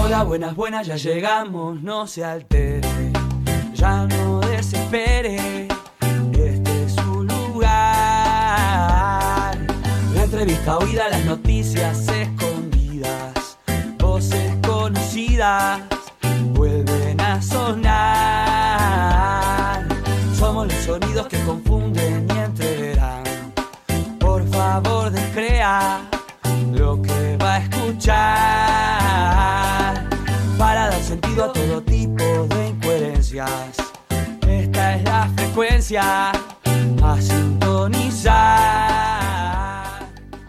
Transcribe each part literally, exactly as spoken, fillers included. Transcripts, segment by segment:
Hola, buenas, buenas, ya llegamos, no se altere, ya no desespere, este es su lugar. La entrevista oída, las noticias escondidas, voces conocidas vuelven a sonar. Somos los sonidos que confunden y entreverán. Por favor, descrea lo que va a escuchar, para dar sentido a todo tipo de incoherencias. Esta es la frecuencia a sintonizar.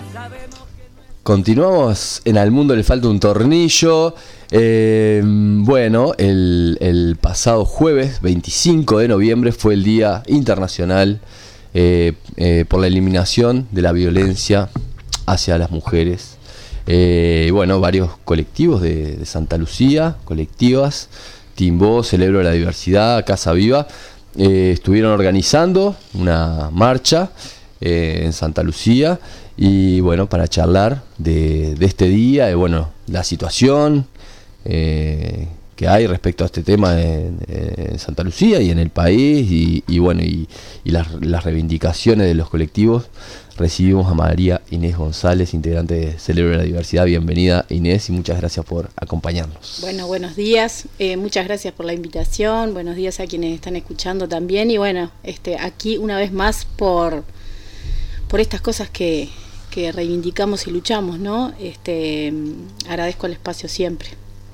Continuamos en Al Mundo le falta un tornillo. Eh, bueno, el, el pasado jueves veinticinco de noviembre fue el Día Internacional eh, eh, por la eliminación de la violencia hacia las mujeres. Eh, bueno, varios colectivos de, de Santa Lucía, colectivas, Timbó, Celebro la Diversidad, Casa Viva, eh, estuvieron organizando una marcha eh, en Santa Lucía y bueno, para charlar de, de este día, de bueno, la situación eh, que hay respecto a este tema en, en Santa Lucía y en el país y, y bueno, y, y las, las reivindicaciones de los colectivos. Recibimos a María Inés González, integrante de Celebro la Diversidad. Bienvenida, Inés, y muchas gracias por acompañarnos. Bueno, buenos días, eh, muchas gracias por la invitación, buenos días a quienes están escuchando también, y bueno, este, aquí una vez más por, por estas cosas que, que reivindicamos y luchamos, ¿no? Este, agradezco el espacio siempre.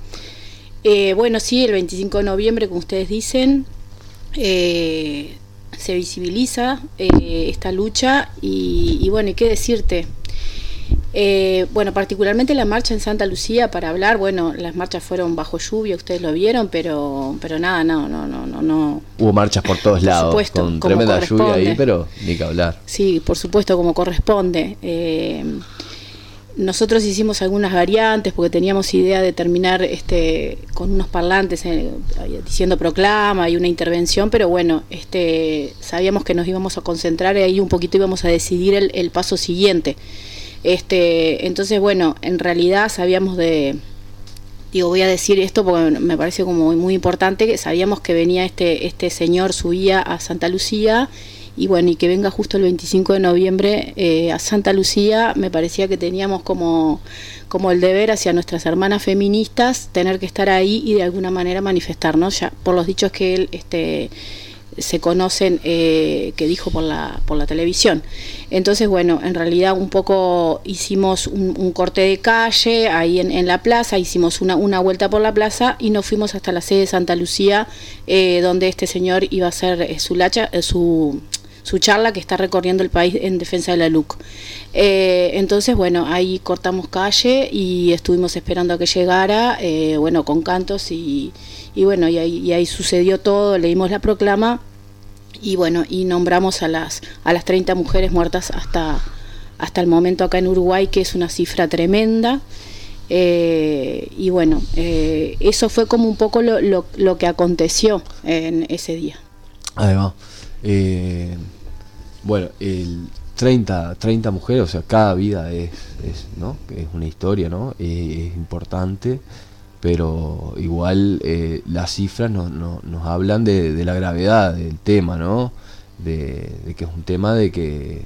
Eh, bueno, sí, el veinticinco de noviembre, como ustedes dicen, eh, se visibiliza eh, esta lucha y, y bueno, ¿y qué decirte? Eh, bueno, particularmente la marcha en Santa Lucía, para hablar, bueno, las marchas fueron bajo lluvia, ustedes lo vieron, pero pero nada, no, no, no, no, no. Hubo marchas por todos por lados, supuesto, con tremenda lluvia ahí, pero ni que hablar. Sí, por supuesto, como corresponde. Eh, Nosotros hicimos algunas variantes porque teníamos idea de terminar este, con unos parlantes eh, diciendo proclama y una intervención, pero bueno, este, sabíamos que nos íbamos a concentrar y ahí un poquito íbamos a decidir el, el paso siguiente. Este, entonces, bueno, en realidad sabíamos de, digo, voy a decir esto porque me parece como muy importante, que sabíamos que venía este, este señor, subía a Santa Lucía. Y bueno, y que venga justo el veinticinco de noviembre eh, a Santa Lucía, me parecía que teníamos como, como el deber hacia nuestras hermanas feministas tener que estar ahí y de alguna manera manifestarnos, ya por los dichos que él este, se conocen, eh, que dijo por la, por la televisión. Entonces, bueno, en realidad un poco hicimos un, un corte de calle ahí en, en la plaza, hicimos una, una vuelta por la plaza y nos fuimos hasta la sede de Santa Lucía, eh, donde este señor iba a hacer eh, su lacha, eh, su... su charla que está recorriendo el país en defensa de la L U C. Eh, entonces, bueno, ahí cortamos calle y estuvimos esperando a que llegara, eh, bueno, con cantos y, y bueno, y ahí, y ahí sucedió todo, leímos la proclama y bueno, y nombramos a las, a las treinta mujeres muertas hasta, hasta el momento acá en Uruguay, que es una cifra tremenda. Eh, y bueno, eh, eso fue como un poco lo, lo, lo que aconteció en ese día. Además, eh, bueno, el treinta, treinta mujeres, o sea, cada vida es, es, ¿no? Es una historia, ¿no? Eh, es importante, pero igual eh, las cifras no, no, nos hablan de, de la gravedad del tema, ¿no? De, de que es un tema de que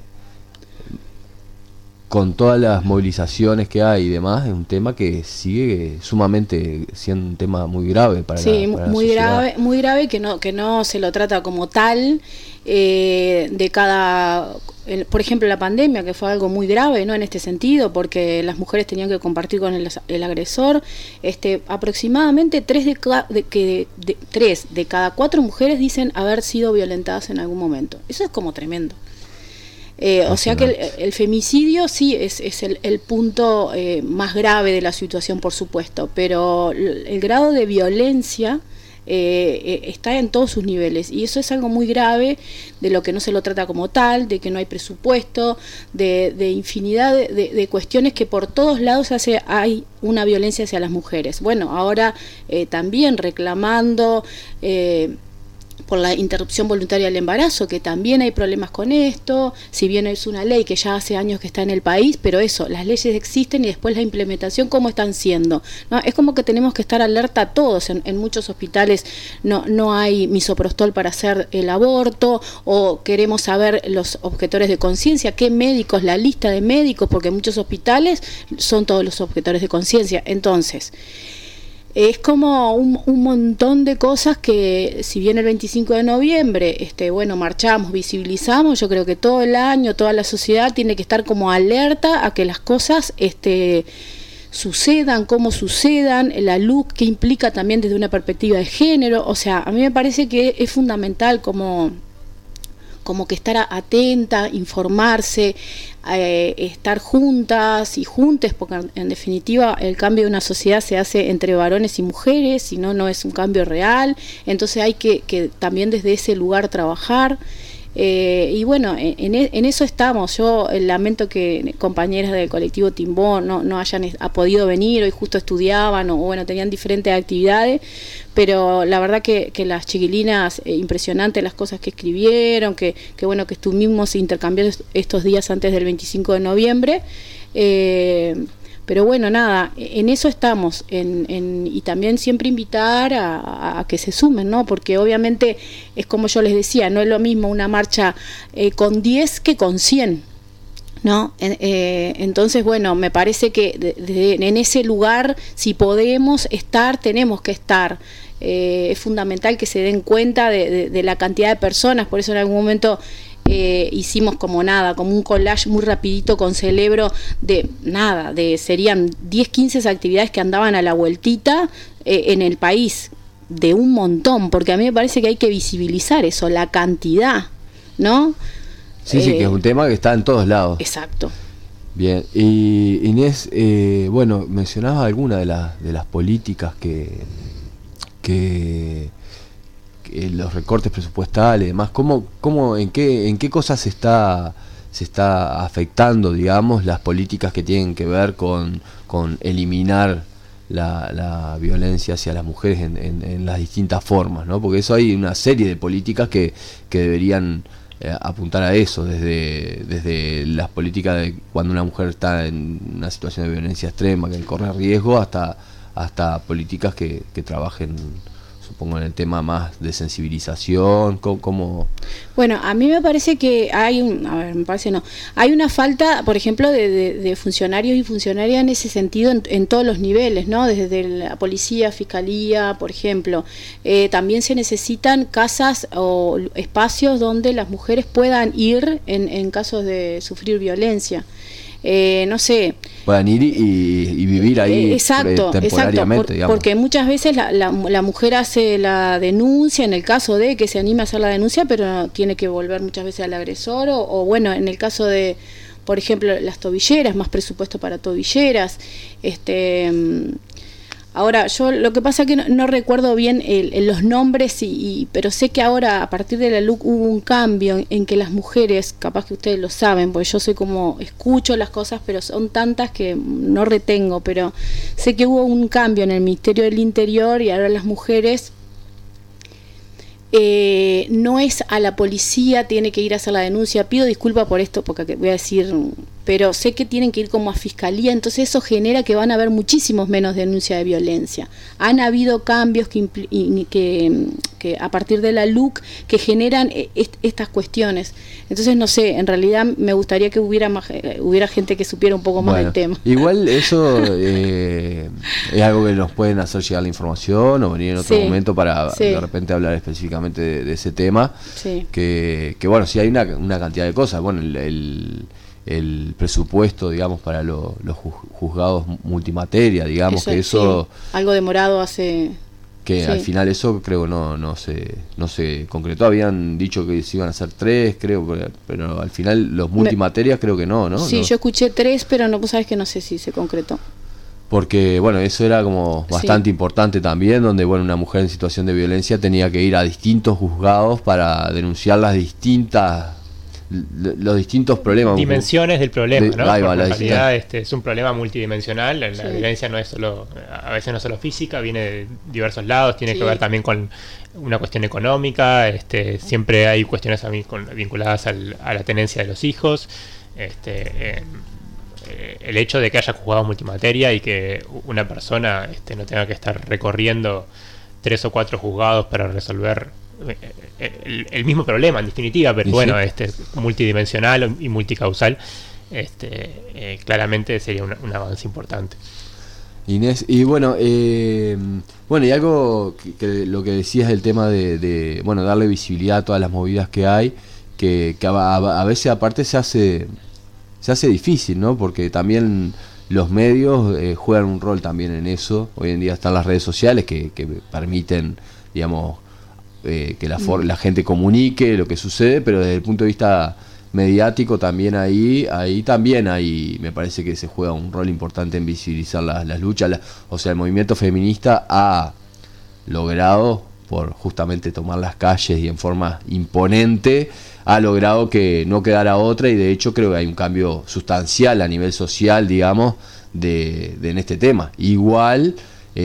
con todas las movilizaciones que hay y demás, es un tema que sigue sumamente siendo un tema muy grave para sí, la, para muy la sociedad. grave, muy grave que no que no se lo trata como tal eh, de cada, el, por ejemplo, la pandemia, que fue algo muy grave, ¿no? En este sentido, porque las mujeres tenían que compartir con el, el agresor. Este, aproximadamente tres de, ca, de, de, de tres de cada cuatro mujeres dicen haber sido violentadas en algún momento. Eso es como tremendo. Eh, o sea que el, el femicidio sí es, es el, el punto eh, más grave de la situación, por supuesto, pero el, el grado de violencia eh, eh, está en todos sus niveles y eso es algo muy grave, de lo que no se lo trata como tal, de que no hay presupuesto, de, de infinidad de, de, de cuestiones que por todos lados hace, hay una violencia hacia las mujeres. Bueno, ahora eh, también reclamando... Eh, por la interrupción voluntaria del embarazo, que también hay problemas con esto, si bien es una ley que ya hace años que está en el país, pero eso, las leyes existen y después la implementación, ¿cómo están siendo? ¿No? Es como que tenemos que estar alerta a todos. En, en muchos hospitales no, no hay misoprostol para hacer el aborto, o queremos saber los objetores de conciencia, qué médicos, la lista de médicos, porque en muchos hospitales son todos los objetores de conciencia. Entonces, es como un, un montón de cosas que, si bien el veinticinco de noviembre, este, bueno, marchamos, visibilizamos, yo creo que todo el año, toda la sociedad tiene que estar como alerta a que las cosas este, sucedan, cómo sucedan, la luz que implica también desde una perspectiva de género. O sea, a mí me parece que es fundamental como... como que estar atenta, informarse, eh, estar juntas y juntes, porque en definitiva el cambio de una sociedad se hace entre varones y mujeres, si no, no es un cambio real. Entonces hay que, que también desde ese lugar trabajar. Eh, y bueno, en, en eso estamos. Yo lamento que compañeras del colectivo Timbó no, no hayan ha podido venir, hoy justo estudiaban o bueno, tenían diferentes actividades, pero la verdad que, que las chiquilinas, eh, impresionante las cosas que escribieron, que, que bueno, que estuvimos intercambiando estos días antes del veinticinco de noviembre. Eh, Pero bueno, nada, en eso estamos, en, en, y también siempre invitar a, a que se sumen, ¿no? Porque obviamente es como yo les decía, no es lo mismo una marcha eh, con diez que con cien, ¿no? Eh, entonces, bueno, me parece que de, de, en ese lugar, si podemos estar, tenemos que estar. Eh, es fundamental que se den cuenta de, de, de la cantidad de personas, por eso en algún momento... Eh, hicimos como nada, como un collage muy rapidito con Celebro de nada, de serían diez, quince actividades que andaban a la vueltita eh, en el país, de un montón, porque a mí me parece que hay que visibilizar eso, la cantidad, ¿no? Sí, eh, sí, que es un tema que está en todos lados. Exacto. Bien, y Inés, eh, bueno, mencionabas algunas de las de las políticas que que los recortes presupuestales y demás, ¿cómo, cómo, en qué, en qué cosas se está, se está afectando, digamos, las políticas que tienen que ver con, con eliminar la, la violencia hacia las mujeres en, en, en las distintas formas, ¿no? Porque eso hay una serie de políticas que, que deberían eh, apuntar a eso, desde, desde las políticas de cuando una mujer está en una situación de violencia extrema, que corre riesgo, hasta, hasta políticas que, que trabajen, supongo, en el tema más de sensibilización. ¿Cómo? Bueno, a mí me parece que hay un, a ver, me parece no, hay una falta, por ejemplo, de, de, de funcionarios y funcionarias en ese sentido en, en todos los niveles, ¿no? Desde la policía, fiscalía, por ejemplo. Eh, también se necesitan casas o espacios donde las mujeres puedan ir en, en casos de sufrir violencia. Eh, no sé, puedan ir y, y vivir ahí, exacto, temporariamente, exacto, por, digamos. Porque muchas veces la, la, la mujer hace la denuncia, en el caso de que se anime a hacer la denuncia, pero tiene que volver muchas veces al agresor, o, o bueno, en el caso de, por ejemplo, las tobilleras, más presupuesto para tobilleras. este Ahora, yo lo que pasa es que no, no recuerdo bien el, el, los nombres, y, y, pero sé que ahora, a partir de la L U C, hubo un cambio en, en que las mujeres, capaz que ustedes lo saben, porque yo soy como, escucho las cosas, pero son tantas que no retengo, pero sé que hubo un cambio en el Ministerio del Interior y ahora las mujeres... Eh, no es a la policía, tiene que ir a hacer la denuncia. Pido disculpas por esto, porque voy a decir, pero sé que tienen que ir como a fiscalía, entonces eso genera que van a haber muchísimos menos denuncias de violencia. Han habido cambios que, que, que a partir de la L U C que generan est estas cuestiones. Entonces, no sé, en realidad me gustaría que hubiera más, hubiera gente que supiera un poco más bueno, del tema. Igual eso eh, es algo que nos pueden hacer llegar la información o venir en otro sí, momento para sí. de repente hablar específicamente De, de ese tema, sí. que, que bueno, sí hay una, una cantidad de cosas. Bueno, el, el, el presupuesto, digamos, para lo, los juzgados multimateria, digamos, eso, que eso... Sí. Algo demorado hace... Que sí. al final eso creo no no se no se concretó. Habían dicho que se iban a hacer tres, creo, pero, pero al final los multimaterias Me, creo que no, ¿no? Sí, no. yo escuché tres, pero no, pues sabes que no sé si se concretó. Porque, bueno, eso era como bastante sí. importante también, donde, bueno, una mujer en situación de violencia tenía que ir a distintos juzgados para denunciar las distintas, los distintos problemas. Dimensiones del problema, de, ¿no? Ahí va, en la realidad este, es un problema multidimensional, la sí. violencia no es solo a veces no solo física, viene de diversos lados, tiene sí. que ver también con una cuestión económica, este, siempre hay cuestiones a mí con, vinculadas al, a la tenencia de los hijos, este, eh, eh, el hecho de que haya juzgados multimateria y que una persona este, no tenga que estar recorriendo tres o cuatro juzgados para resolver el, el mismo problema en definitiva, pero ¿sí? bueno, este, multidimensional y multicausal, este, eh, claramente sería un, un avance importante. Inés, y bueno, eh, bueno, y algo que, que lo que decías del tema de, de, bueno, darle visibilidad a todas las movidas que hay, que, que a, a veces aparte se hace, se hace difícil, ¿no? Porque también los medios eh, juegan un rol también en eso. Hoy en día están las redes sociales que, que permiten, digamos, eh, que la, for- la gente comunique lo que sucede, pero desde el punto de vista mediático también ahí, ahí también hay, me parece que se juega un rol importante en visibilizar las, las luchas. La, o sea, el movimiento feminista ha logrado, por justamente tomar las calles y en forma imponente, ha logrado que no quedara otra, y de hecho creo que hay un cambio sustancial a nivel social, digamos, de, de en este tema. Igual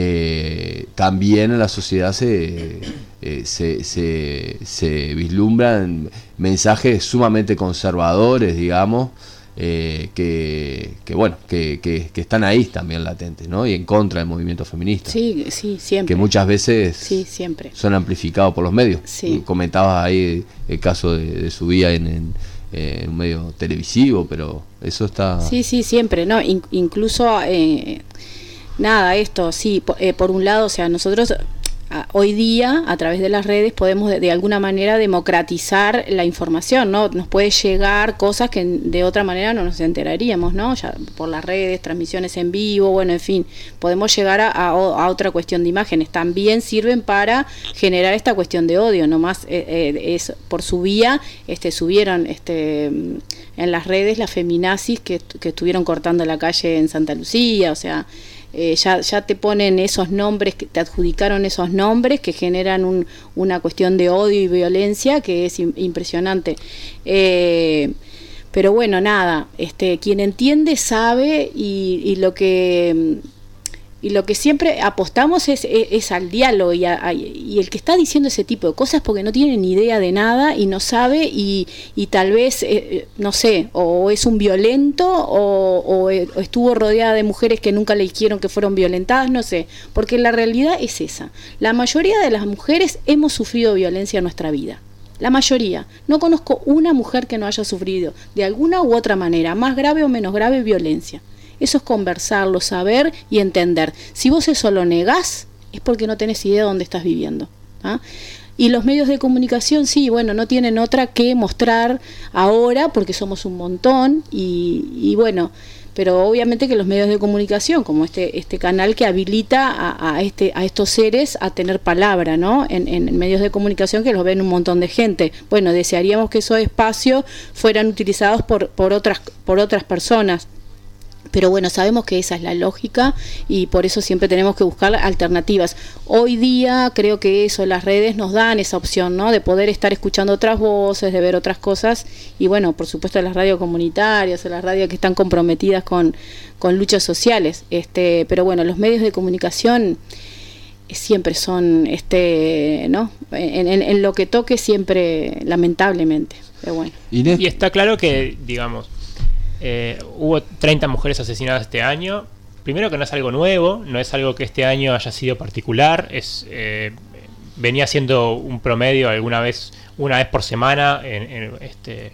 eh, también en la sociedad se, eh, se, se, se vislumbran mensajes sumamente conservadores, digamos, eh, que, que bueno, que, que, que están ahí también latentes, ¿no? Y en contra del movimiento feminista. Sí, sí, siempre. Que muchas veces sí, siempre. son amplificados por los medios. Sí. Comentabas ahí el caso de, de su vida en, en, en un medio televisivo, pero eso está... Sí, sí, siempre, ¿no? In- incluso, eh, nada, esto, sí, po- eh, por un lado, o sea, nosotros... hoy día, a través de las redes, podemos de, de alguna manera democratizar la información, ¿no? Nos puede llegar cosas que de otra manera no nos enteraríamos, ¿no? Ya por las redes, transmisiones en vivo, bueno, en fin, podemos llegar a, a, a otra cuestión de imágenes. También sirven para generar esta cuestión de odio, nomás eh, eh, es por su vía, este, subieron este, en las redes las feminazis que, que estuvieron cortando la calle en Santa Lucía, o sea... Eh, ya, ya te ponen esos nombres, que te adjudicaron esos nombres que generan un, una cuestión de odio y violencia que es im- impresionante. Eh, pero bueno, nada, este, quien entiende sabe y, y lo que... Y lo que siempre apostamos es, es, es al diálogo y, a, a, y el que está diciendo ese tipo de cosas porque no tiene ni idea de nada y no sabe y, y tal vez, eh, no sé, o es un violento o, o, o estuvo rodeada de mujeres que nunca le dijeron que fueron violentadas, no sé, porque la realidad es esa. La mayoría de las mujeres hemos sufrido violencia en nuestra vida. La mayoría. No conozco una mujer que no haya sufrido de alguna u otra manera, más grave o menos grave, violencia. Eso es conversarlo, saber y entender. Si vos eso lo negás, es porque no tenés idea de dónde estás viviendo. ¿Ah? Y los medios de comunicación, sí, bueno, no tienen otra que mostrar ahora, porque somos un montón, y, y bueno, pero obviamente que los medios de comunicación, como este este canal que habilita a, a este a estos seres a tener palabra, ¿no? En, en medios de comunicación que los ven un montón de gente. Bueno, desearíamos que esos espacios fueran utilizados por por otras por otras personas. Pero bueno, sabemos que esa es la lógica y por eso siempre tenemos que buscar alternativas. Hoy día creo que eso, las redes nos dan esa opción, ¿no? De poder estar escuchando otras voces, de ver otras cosas y bueno, por supuesto las radios comunitarias, las radios que están comprometidas con, con luchas sociales. Este, pero bueno, los medios de comunicación siempre son, este, ¿no? En, en, en lo que toque siempre, lamentablemente. Pero bueno. Y está claro que, digamos, Eh, hubo treinta mujeres asesinadas este año. Primero que no es algo nuevo, no es algo que este año haya sido particular, es eh, venía siendo un promedio alguna vez, una vez por semana, en, en este,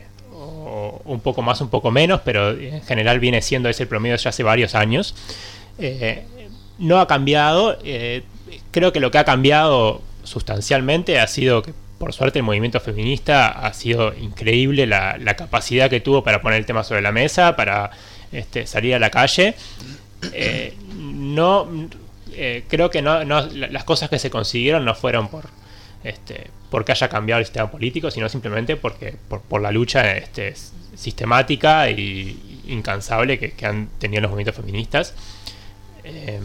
o un poco más, un poco menos, pero en general viene siendo ese promedio ya hace varios años. Eh, no ha cambiado, eh, creo que lo que ha cambiado sustancialmente ha sido que por suerte el movimiento feminista ha sido increíble la, la capacidad que tuvo para poner el tema sobre la mesa, para este, salir a la calle. Eh, no eh, creo que no, no las cosas que se consiguieron no fueron por este, porque haya cambiado el sistema político, sino simplemente porque por, por la lucha este, sistemática y incansable que, que han tenido los movimientos feministas. Eh,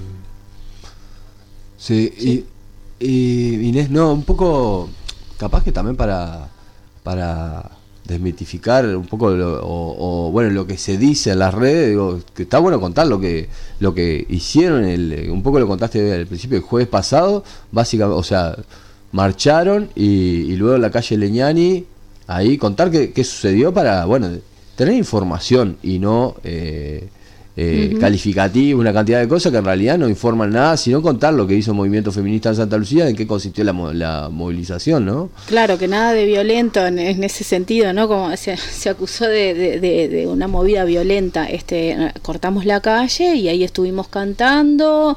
sí, sí. Y, y Inés, no, un poco... Capaz que también para, para desmitificar un poco lo, o, o bueno lo que se dice en las redes, digo, que está bueno contar lo que lo que hicieron, el, un poco lo contaste al principio, el jueves pasado, básicamente, o sea, marcharon y, y luego en la calle Leñani, ahí contar qué, qué sucedió para, bueno, tener información y no eh, eh, uh-huh. calificativo, una cantidad de cosas que en realidad no informan nada, sino contar lo que hizo el movimiento feminista en Santa Lucía, en qué consistió la, la movilización, ¿no? Claro, que nada de violento en, en ese sentido, ¿no? Como se, se acusó de, de, de, de una movida violenta. Este, cortamos la calle y ahí estuvimos cantando,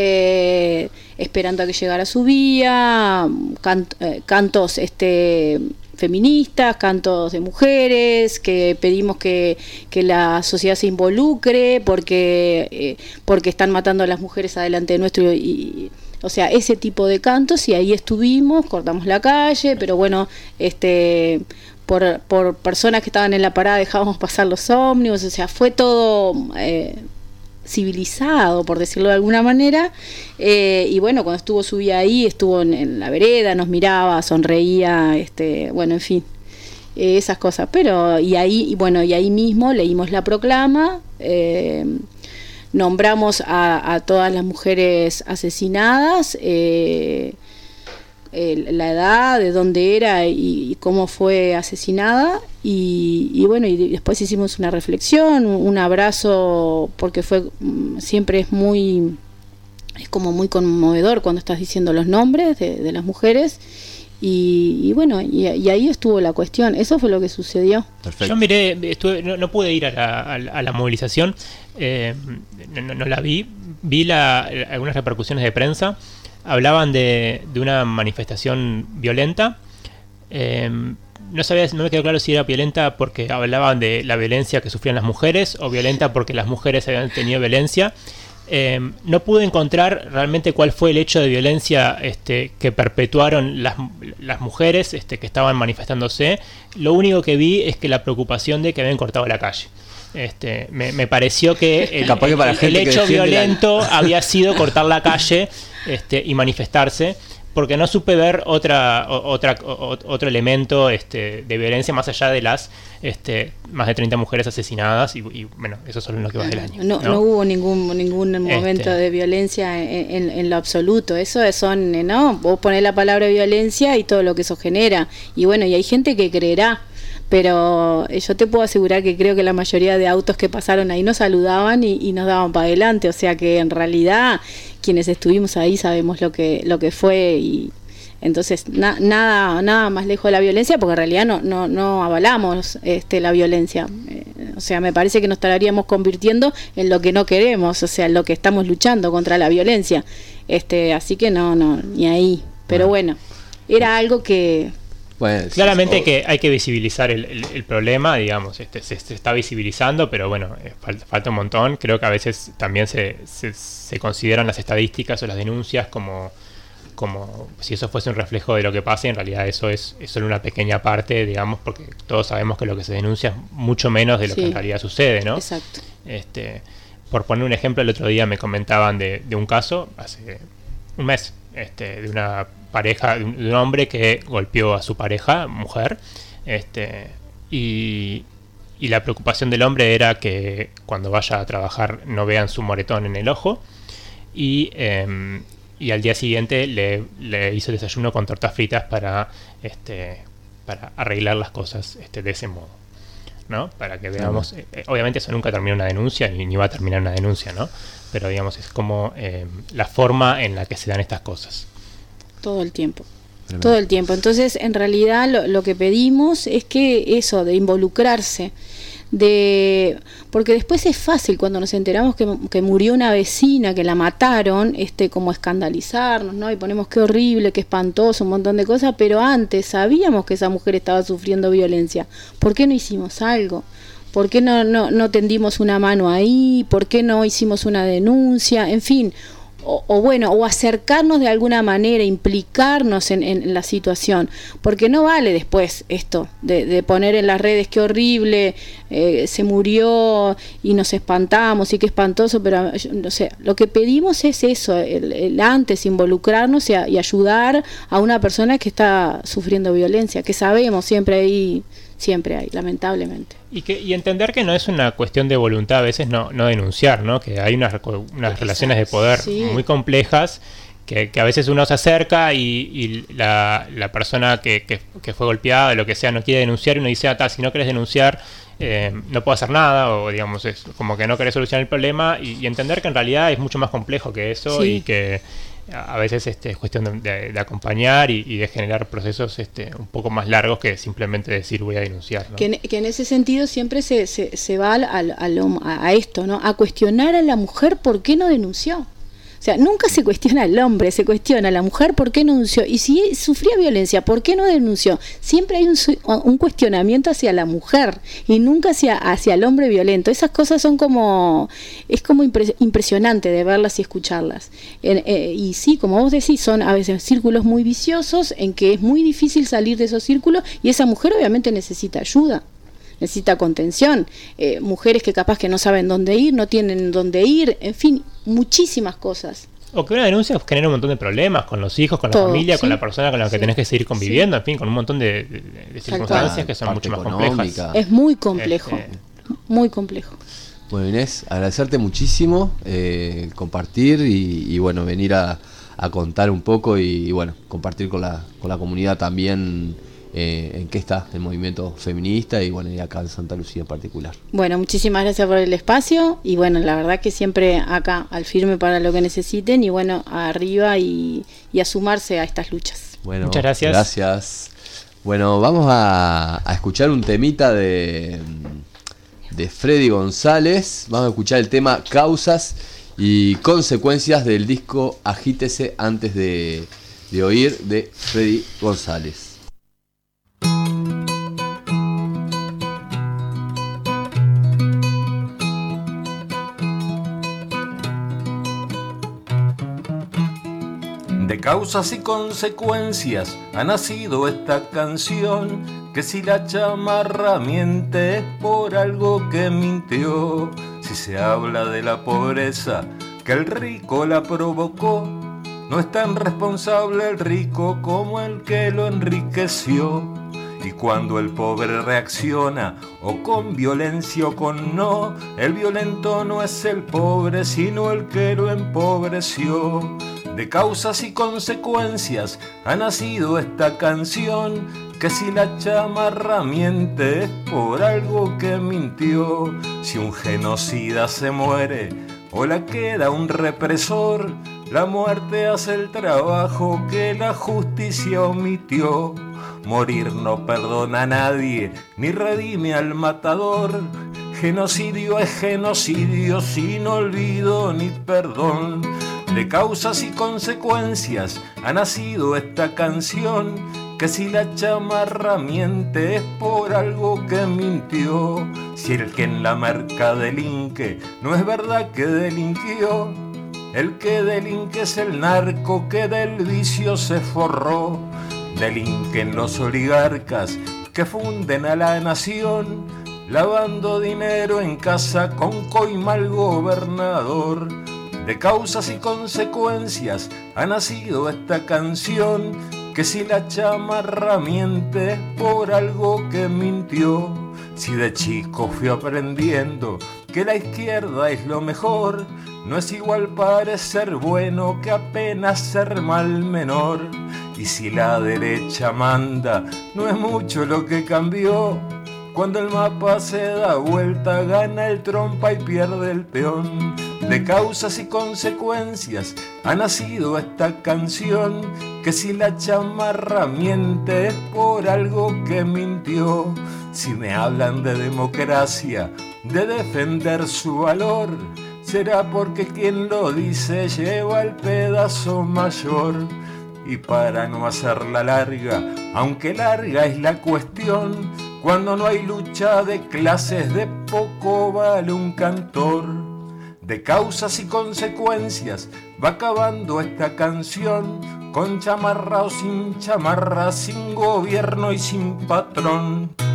eh, esperando a que llegara su vía, cant, eh, cantos, este... feministas, cantos de mujeres, que pedimos que, que la sociedad se involucre porque eh, porque están matando a las mujeres adelante de nuestro, y, o sea, ese tipo de cantos, y ahí estuvimos, cortamos la calle, pero bueno, este por, por personas que estaban en la parada dejábamos pasar los ómnibus, o sea, fue todo eh, civilizado, por decirlo de alguna manera, eh, y bueno, cuando estuvo subía ahí, estuvo en, en la vereda, nos miraba, sonreía, este, bueno, en fin, eh, esas cosas, pero y ahí, y bueno, y ahí mismo leímos la proclama, eh, nombramos a, a todas las mujeres asesinadas, eh, eh, la edad, de dónde era y, y cómo fue asesinada, y, y bueno, y después hicimos una reflexión, un abrazo, porque fue siempre es muy es como muy conmovedor cuando estás diciendo los nombres de, de las mujeres, y, y bueno, y, y ahí estuvo la cuestión. Eso fue lo que sucedió. Perfecto. Yo miré, estuve, no, no pude ir a la, a la, a la movilización, eh, no, no la vi, vi la, algunas repercusiones de prensa. Hablaban de, de una manifestación violenta. Eh, no sabía, no me quedó claro si era violenta porque hablaban de la violencia que sufrían las mujeres o violenta porque las mujeres habían tenido violencia. Eh, no pude encontrar realmente cuál fue el hecho de violencia este, que perpetuaron las, las mujeres este, que estaban manifestándose. Lo único que vi es que la preocupación de que habían cortado la calle. Este, me, me pareció que el, que para el, el hecho violento la... había sido cortar la calle este, y manifestarse, porque no supe ver otra, otra otro elemento este, de violencia más allá de las este, más de treinta mujeres asesinadas, y, y bueno, eso solo en lo que va del año. No, ¿no? no hubo ningún ningún momento este... de violencia en, en, en lo absoluto. Eso son, ¿no? Vos ponés la palabra violencia y todo lo que eso genera. Y bueno, y hay gente que creerá. Pero yo te puedo asegurar que creo que la mayoría de autos que pasaron ahí nos saludaban y, y nos daban para adelante, o sea que en realidad quienes estuvimos ahí sabemos lo que lo que fue, y entonces na, nada nada más lejos de la violencia, porque en realidad no no no avalamos este la violencia, eh, o sea, me parece que nos estaríamos convirtiendo en lo que no queremos, o sea, en lo que estamos luchando contra la violencia, este así que no no ni ahí, pero bueno, era algo que Bueno, claramente sí, que hay que visibilizar el, el, el problema, digamos, este, se, se está visibilizando, pero bueno, eh, falta, falta un montón. Creo que a veces también se, se, se consideran las estadísticas o las denuncias como, como si eso fuese un reflejo de lo que pasa, y en realidad eso es, es solo una pequeña parte, digamos, porque todos sabemos que lo que se denuncia es mucho menos de lo sí, que en realidad sucede, ¿no? Exacto. Este, por poner un ejemplo, el otro día me comentaban de, de un caso, hace un mes, este, de una pareja, de un, de un hombre que golpeó a su pareja, mujer, este, y, y la preocupación del hombre era que cuando vaya a trabajar no vean su moretón en el ojo, y, eh, y al día siguiente le, le hizo el desayuno con tortas fritas para, este, para arreglar las cosas este, de ese modo, ¿no? Para que veamos, eh, obviamente eso nunca termina una denuncia, ni, ni va a terminar una denuncia, ¿no? Pero digamos, es como eh, la forma en la que se dan estas cosas. Todo el tiempo, Tremendo. todo el tiempo. Entonces, en realidad, lo, lo que pedimos es que eso, de involucrarse, de porque después es fácil cuando nos enteramos que, que murió una vecina, que la mataron, este como escandalizarnos, ¿no? Y ponemos qué horrible, qué espantoso, un montón de cosas, pero antes sabíamos que esa mujer estaba sufriendo violencia. ¿Por qué no hicimos algo? ¿Por qué no, no, no tendimos una mano ahí? ¿Por qué no hicimos una denuncia? En fin, o, o bueno, o acercarnos de alguna manera, implicarnos en, en, en la situación, porque no vale después esto de, de poner en las redes qué horrible, eh, se murió y nos espantamos y qué espantoso, pero no sé, lo que pedimos es eso, el, el antes involucrarnos y, a, y ayudar a una persona que está sufriendo violencia, que sabemos siempre ahí siempre hay, lamentablemente. Y, que, y entender que no es una cuestión de voluntad a veces no, no denunciar, ¿no? Que hay unas, unas relaciones de poder sí. muy complejas que, que a veces uno se acerca y, y la, la persona que, que, que fue golpeada, lo que sea, no quiere denunciar y uno dice, ah, ta, si no querés denunciar eh, no puedo hacer nada, o digamos, es como que no querés solucionar el problema y, y entender que en realidad es mucho más complejo que eso sí. y que a veces este, es cuestión de, de, de acompañar y, y de generar procesos este, un poco más largos que simplemente decir voy a denunciar, ¿no? Que, en, que en ese sentido siempre se, se, se va al, al, al, a esto, ¿no? A cuestionar a la mujer por qué no denunció. O sea, nunca se cuestiona al hombre, se cuestiona a la mujer por qué no denunció. Y si sufría violencia, ¿por qué no denunció? Siempre hay un, un cuestionamiento hacia la mujer y nunca hacia, hacia el hombre violento. Esas cosas son como, es como impre, impresionante de verlas y escucharlas. Eh, eh, y sí, como vos decís, son a veces círculos muy viciosos en que es muy difícil salir de esos círculos y esa mujer obviamente necesita ayuda. Necesita contención, eh, mujeres que capaz que no saben dónde ir, no tienen dónde ir, en fin, muchísimas cosas. O que una denuncia genera un montón de problemas con los hijos, con Todo, la familia, ¿sí? con la persona con la que Sí. tenés que seguir conviviendo, Sí. en fin, con un montón de, de, de circunstancias que son mucho más económica. complejas. Es muy complejo, Este... muy complejo. Bueno, Inés, agradecerte muchísimo eh, compartir y, y bueno, venir a, a contar un poco y, y bueno, compartir con la, con la comunidad también eh, en qué está el movimiento feminista y bueno, y acá en Santa Lucía en particular. Bueno, muchísimas gracias por el espacio y bueno, la verdad que siempre acá al firme para lo que necesiten y bueno, arriba y, y a sumarse a estas luchas. Bueno, muchas gracias. Gracias. Bueno, vamos a, a escuchar un temita de, de Freddy González. Vamos a escuchar el tema Causas y Consecuencias del disco Agítese antes de, de oír de Freddy González. De causas y consecuencias ha nacido esta canción, que si la chamarra miente es por algo que mintió. Si se habla de la pobreza, que el rico la provocó, no es tan responsable el rico como el que lo enriqueció. Y cuando el pobre reacciona, o con violencia o con no, el violento no es el pobre, sino el que lo empobreció. De causas y consecuencias ha nacido esta canción, que si la chamarra miente es por algo que mintió. Si un genocida se muere o la queda un represor, la muerte hace el trabajo que la justicia omitió. Morir no perdona a nadie, ni redime al matador. Genocidio es genocidio sin olvido ni perdón. De causas y consecuencias ha nacido esta canción, que si la chamarra miente es por algo que mintió. Si el que en la merca delinque no es verdad que delinquió, el que delinque es el narco que del vicio se forró. Delinquen los oligarcas que funden a la nación, lavando dinero en casa con coimal gobernador. De causas y consecuencias ha nacido esta canción, que si la chamarra miente es por algo que mintió. Si de chico fui aprendiendo que la izquierda es lo mejor, no es igual parecer bueno que apenas ser mal menor. Y si la derecha manda, no es mucho lo que cambió. Cuando el mapa se da vuelta, gana el trompa y pierde el peón. De causas y consecuencias ha nacido esta canción, que si la chamarra miente es por algo que mintió. Si me hablan de democracia, de defender su valor, será porque quien lo dice lleva el pedazo mayor. Y para no hacerla larga, aunque larga es la cuestión, cuando no hay lucha de clases, de poco vale un cantor. De causas y consecuencias va acabando esta canción, con chamarra o sin chamarra, sin gobierno y sin patrón.